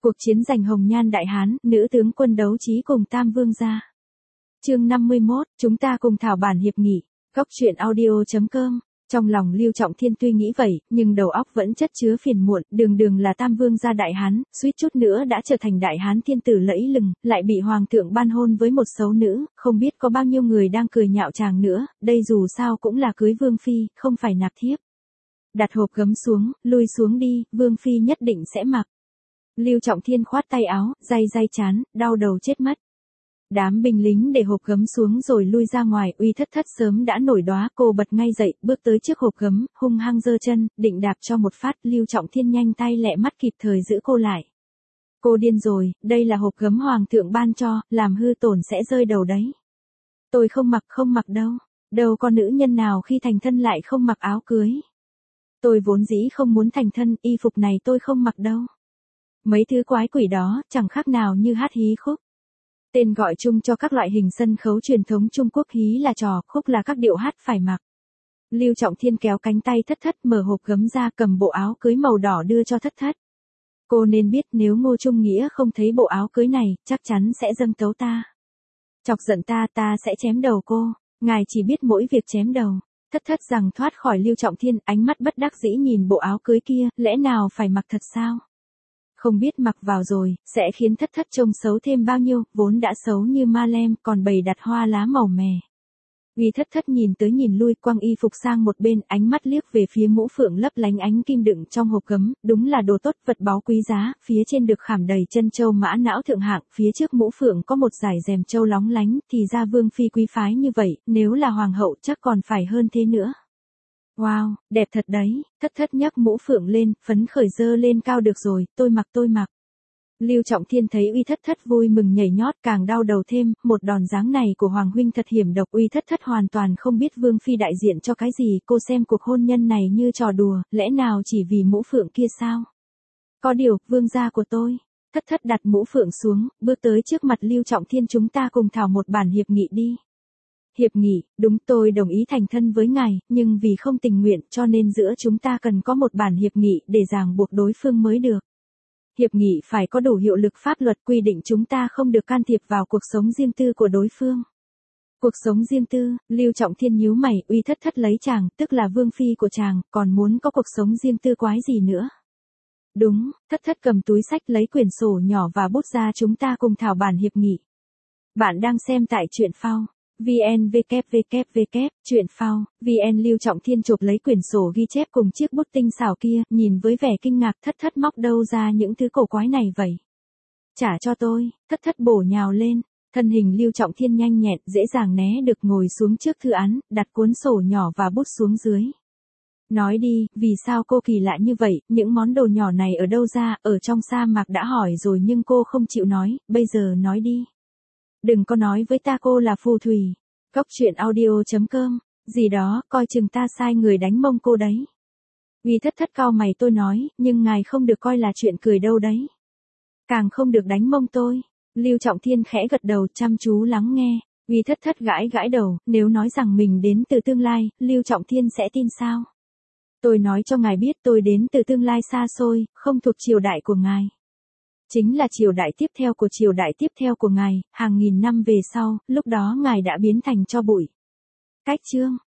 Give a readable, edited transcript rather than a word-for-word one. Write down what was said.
Cuộc chiến giành Hồng Nhan Đại Hán, nữ tướng quân đấu trí cùng Tam Vương gia. Chương 51, chúng ta cùng thảo bản hiệp nghị. Góc truyện audio.com. Trong lòng Lưu Trọng Thiên tuy nghĩ vậy, nhưng đầu óc vẫn chất chứa phiền muộn, đường là Tam Vương gia Đại Hán, suýt chút nữa đã trở thành Đại Hán thiên tử lẫy lừng, lại bị Hoàng thượng ban hôn với một xấu nữ, không biết có bao nhiêu người đang cười nhạo chàng nữa, đây dù sao cũng là cưới Vương Phi, không phải nạp thiếp. Đặt hộp gấm xuống, lui xuống đi, Vương Phi nhất định sẽ mặc. Lưu Trọng Thiên khoát tay áo, day chán, đau đầu chết mất. Đám binh lính để hộp gấm xuống rồi lui ra ngoài, Uy Thất Thất sớm đã nổi đóa, cô bật ngay dậy, bước tới trước hộp gấm, hung hăng giơ chân, định đạp cho một phát, Lưu Trọng Thiên nhanh tay lẹ mắt kịp thời giữ cô lại. Cô điên rồi, đây là hộp gấm hoàng thượng ban cho, làm hư tổn sẽ rơi đầu đấy. Tôi không mặc đâu, đâu có nữ nhân nào khi thành thân lại không mặc áo cưới. Tôi vốn dĩ không muốn thành thân, y phục này tôi không mặc đâu. Mấy thứ quái quỷ đó, chẳng khác nào như hát hí khúc. Tên gọi chung cho các loại hình sân khấu truyền thống Trung Quốc, hí là trò, khúc là các điệu hát phải mặc. Lưu Trọng Thiên kéo cánh tay Thất Thất mở hộp gấm ra, cầm bộ áo cưới màu đỏ đưa cho Thất Thất. Cô nên biết nếu Ngô Trung Nghĩa không thấy bộ áo cưới này, chắc chắn sẽ dâng tấu ta. Chọc giận ta sẽ chém đầu cô, ngài chỉ biết mỗi việc chém đầu. Thất Thất rằng thoát khỏi Lưu Trọng Thiên, ánh mắt bất đắc dĩ nhìn bộ áo cưới kia, lẽ nào phải mặc thật sao? Không biết mặc vào rồi, sẽ khiến Thất Thất trông xấu thêm bao nhiêu, vốn đã xấu như ma lem, còn bày đặt hoa lá màu mè. Vì Thất Thất nhìn tới nhìn lui, quăng y phục sang một bên, ánh mắt liếc về phía mũ phượng lấp lánh ánh kim đựng trong hộp gấm, đúng là đồ tốt, vật báu quý giá, phía trên được khảm đầy chân châu mã não thượng hạng, phía trước mũ phượng có một dải rèm châu lóng lánh, thì ra Vương Phi quý phái như vậy, nếu là hoàng hậu chắc còn phải hơn thế nữa. Wow, đẹp thật đấy, Thất Thất nhấc mũ phượng lên, phấn khởi dơ lên cao, được rồi, tôi mặc. Lưu Trọng Thiên thấy Uy Thất Thất vui mừng nhảy nhót, càng đau đầu thêm, một đòn giáng này của Hoàng huynh thật hiểm độc. Uy Thất Thất hoàn toàn không biết Vương Phi đại diện cho cái gì, cô xem cuộc hôn nhân này như trò đùa, lẽ nào chỉ vì mũ phượng kia sao? Có điều, vương gia của tôi. Thất Thất đặt mũ phượng xuống, bước tới trước mặt Lưu Trọng Thiên, chúng ta cùng thảo một bản hiệp nghị đi. Hiệp nghị, đúng, tôi đồng ý thành thân với ngài, nhưng vì không tình nguyện cho nên giữa chúng ta cần có một bản hiệp nghị để ràng buộc đối phương mới được. Hiệp nghị phải có đủ hiệu lực pháp luật, quy định chúng ta không được can thiệp vào cuộc sống riêng tư của đối phương. Cuộc sống riêng tư, Lưu Trọng Thiên nhíu mày, Uy Thất Thất lấy chàng, tức là Vương Phi của chàng, còn muốn có cuộc sống riêng tư quái gì nữa. Đúng, Thất Thất cầm túi sách lấy quyển sổ nhỏ và bút ra, chúng ta cùng thảo bản hiệp nghị. Bạn đang xem tại truyện phao. VN truyện phao, VN. Lưu Trọng Thiên chụp lấy quyển sổ ghi chép cùng chiếc bút tinh xảo kia, nhìn với vẻ kinh ngạc, Thất Thất móc đâu ra những thứ cổ quái này vậy? Trả cho tôi, Thất Thất bổ nhào lên, thân hình Lưu Trọng Thiên nhanh nhẹn, dễ dàng né được, ngồi xuống trước thư án, đặt cuốn sổ nhỏ và bút xuống dưới. Nói đi, vì sao cô kỳ lạ như vậy, những món đồ nhỏ này ở đâu ra, ở trong sa mạc đã hỏi rồi nhưng cô không chịu nói, bây giờ nói đi. Đừng có nói với ta cô là phù thủy. Góc truyện audio.com, gì đó, coi chừng ta sai người đánh mông cô đấy. Uy Thất Thất cau mày, tôi nói, nhưng ngài không được coi là chuyện cười đâu đấy. Càng không được đánh mông tôi. Lưu Trọng Thiên khẽ gật đầu, chăm chú lắng nghe. Uy Thất Thất gãi đầu, nếu nói rằng mình đến từ tương lai, Lưu Trọng Thiên sẽ tin sao? Tôi nói cho ngài biết, tôi đến từ tương lai xa xôi, không thuộc triều đại của ngài. Chính là triều đại tiếp theo của triều đại tiếp theo của ngài, hàng nghìn năm về sau, lúc đó ngài đã biến thành tro bụi. Cách chương.